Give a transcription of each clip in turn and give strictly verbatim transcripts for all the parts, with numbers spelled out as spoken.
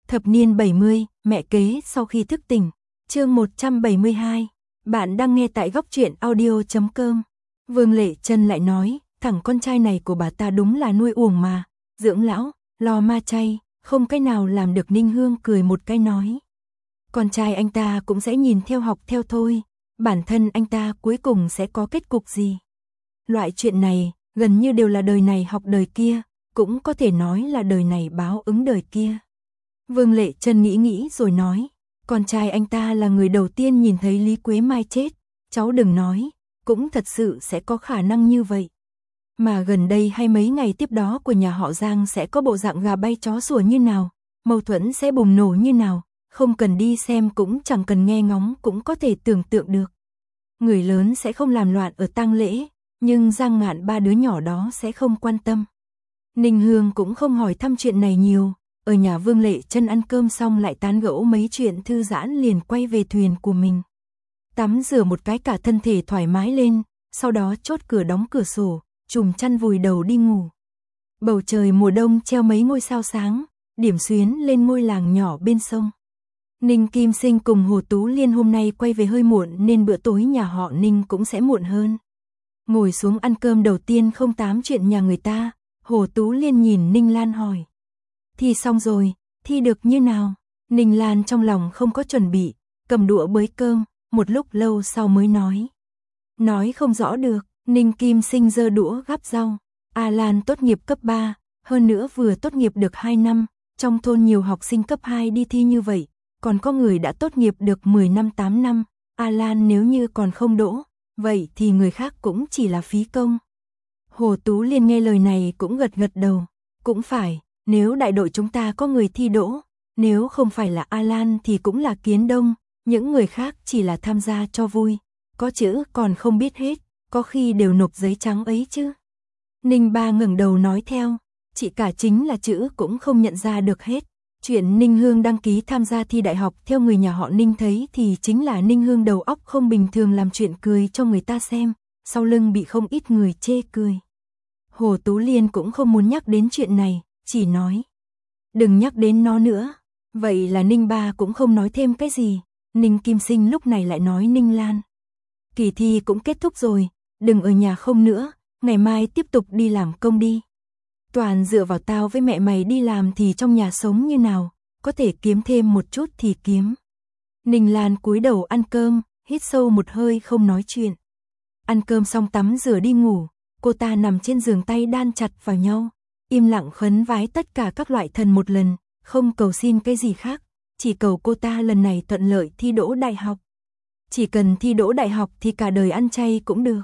Thập niên bảy mươi, mẹ kế sau khi thức tỉnh. Chương một trăm bảy mươi hai. Bạn đang nghe tại góc truyện audio chấm com. Vương Lệ Trân lại nói, thằng con trai này của bà ta đúng là nuôi uổng mà, dưỡng lão, lo ma chay, không cái nào làm được. Ninh Hương cười một cái nói. Con trai anh ta cũng sẽ nhìn theo học theo thôi, bản thân anh ta cuối cùng sẽ có kết cục gì. Loại chuyện này, gần như đều là đời này học đời kia, cũng có thể nói là đời này báo ứng đời kia. Vương Lệ Trân nghĩ nghĩ rồi nói, con trai anh ta là người đầu tiên nhìn thấy Lý Quế Mai chết, cháu đừng nói, cũng thật sự sẽ có khả năng như vậy. Mà gần đây hay mấy ngày tiếp đó của nhà họ Giang sẽ có bộ dạng gà bay chó sủa như nào, mâu thuẫn sẽ bùng nổ như nào, không cần đi xem cũng chẳng cần nghe ngóng cũng có thể tưởng tượng được. Người lớn sẽ không làm loạn ở tang lễ, nhưng Giang Ngạn ba đứa nhỏ đó sẽ không quan tâm. Ninh Hương cũng không hỏi thăm chuyện này nhiều, ở nhà Vương Lệ Trân ăn cơm xong lại tán gẫu mấy chuyện thư giãn liền quay về thuyền của mình. Tắm rửa một cái cả thân thể thoải mái lên, sau đó chốt cửa đóng cửa sổ, trùm chăn vùi đầu đi ngủ. Bầu trời mùa đông treo mấy ngôi sao sáng, điểm xuyến lên ngôi làng nhỏ bên sông. Ninh Kim Sinh cùng Hồ Tú Liên hôm nay quay về hơi muộn nên bữa tối nhà họ Ninh cũng sẽ muộn hơn. Ngồi xuống ăn cơm đầu tiên không tám chuyện nhà người ta, Hồ Tú Liên nhìn Ninh Lan hỏi. Thi xong rồi, thi được như nào? Ninh Lan trong lòng không có chuẩn bị, cầm đũa bới cơm, một lúc lâu sau mới nói. Nói không rõ được, Ninh Kim Sinh giơ đũa gắp rau. A Lan tốt nghiệp cấp ba, hơn nữa vừa tốt nghiệp được hai năm, trong thôn nhiều học sinh cấp hai đi thi như vậy, còn có người đã tốt nghiệp được mười năm tám năm, A Lan nếu như còn không đỗ, vậy thì người khác cũng chỉ là phí công. Hồ Tú Liên nghe lời này cũng gật gật đầu, cũng phải, nếu đại đội chúng ta có người thi đỗ, nếu không phải là A Lan thì cũng là Kiến Đông, những người khác chỉ là tham gia cho vui, có chữ còn không biết hết, có khi đều nộp giấy trắng ấy chứ. Ninh Ba ngẩng đầu nói theo, chị cả chính là chữ cũng không nhận ra được hết. Chuyện Ninh Hương đăng ký tham gia thi đại học theo người nhà họ Ninh thấy thì chính là Ninh Hương đầu óc không bình thường làm chuyện cười cho người ta xem, sau lưng bị không ít người chê cười. Hồ Tú Liên cũng không muốn nhắc đến chuyện này, chỉ nói. Đừng nhắc đến nó nữa. Vậy là Ninh Ba cũng không nói thêm cái gì. Ninh Kim Sinh lúc này lại nói Ninh Lan. Kỳ thi cũng kết thúc rồi, đừng ở nhà không nữa, ngày mai tiếp tục đi làm công đi. Toàn dựa vào tao với mẹ mày đi làm thì trong nhà sống như nào, có thể kiếm thêm một chút thì kiếm. Ninh Lan cúi đầu ăn cơm, hít sâu một hơi không nói chuyện. Ăn cơm xong tắm rửa đi ngủ, cô ta nằm trên giường tay đan chặt vào nhau, im lặng khấn vái tất cả các loại thần một lần, không cầu xin cái gì khác, chỉ cầu cô ta lần này thuận lợi thi đỗ đại học. Chỉ cần thi đỗ đại học thì cả đời ăn chay cũng được.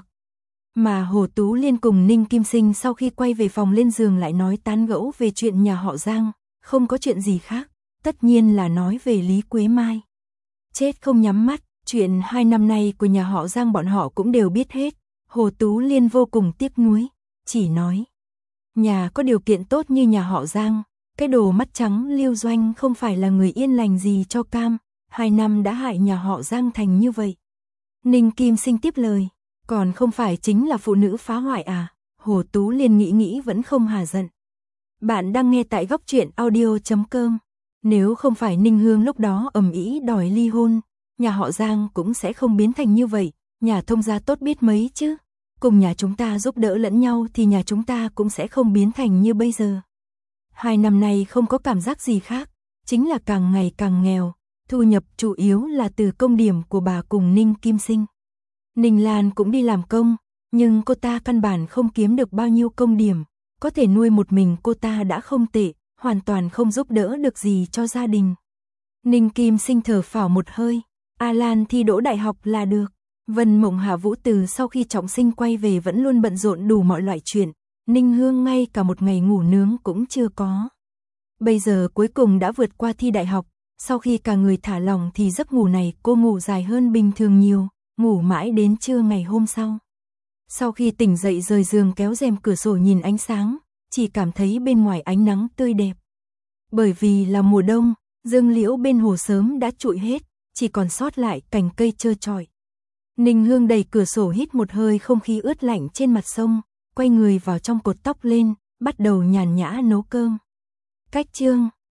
Mà Hồ Tú Liên cùng Ninh Kim Sinh sau khi quay về phòng lên giường lại nói tán gẫu về chuyện nhà họ Giang, không có chuyện gì khác, tất nhiên là nói về Lý Quế Mai. Chết không nhắm mắt, chuyện hai năm nay của nhà họ Giang bọn họ cũng đều biết hết. Hồ Tú Liên vô cùng tiếc nuối, chỉ nói. Nhà có điều kiện tốt như nhà họ Giang, cái đồ mắt trắng Lưu Doanh không phải là người yên lành gì cho cam, hai năm đã hại nhà họ Giang thành như vậy. Ninh Kim Sinh tiếp lời. Còn không phải chính là phụ nữ phá hoại à? Hồ Tú Liên nghĩ nghĩ vẫn không hà giận. Bạn đang nghe tại góc truyện audio chấm com. Nếu không phải Ninh Hương lúc đó ầm ĩ đòi ly hôn, nhà họ Giang cũng sẽ không biến thành như vậy, nhà thông gia tốt biết mấy chứ. Cùng nhà chúng ta giúp đỡ lẫn nhau thì nhà chúng ta cũng sẽ không biến thành như bây giờ. Hai năm nay không có cảm giác gì khác, chính là càng ngày càng nghèo, thu nhập chủ yếu là từ công điểm của bà cùng Ninh Kim Sinh. Ninh Lan cũng đi làm công, nhưng cô ta căn bản không kiếm được bao nhiêu công điểm, có thể nuôi một mình cô ta đã không tệ, hoàn toàn không giúp đỡ được gì cho gia đình. Ninh Kim Sinh thở phào một hơi, A Lan thi đỗ đại học là được. Vân Mộng Hạ Vũ từ sau khi trọng sinh quay về vẫn luôn bận rộn đủ mọi loại chuyện, Ninh Hương ngay cả một ngày ngủ nướng cũng chưa có. Bây giờ cuối cùng đã vượt qua thi đại học, sau khi cả người thả lỏng thì giấc ngủ này cô ngủ dài hơn bình thường nhiều. Ngủ mãi đến trưa ngày hôm sau. Sau khi tỉnh dậy rời giường kéo rèm cửa sổ nhìn ánh sáng, chỉ cảm thấy bên ngoài ánh nắng tươi đẹp. Bởi vì là mùa đông, dương liễu bên hồ sớm đã trụi hết, chỉ còn sót lại cành cây trơ trọi. Ninh Hương đẩy cửa sổ hít một hơi không khí ướt lạnh trên mặt sông, quay người vào trong cột tóc lên, bắt đầu nhàn nhã nấu cơm. Cách chương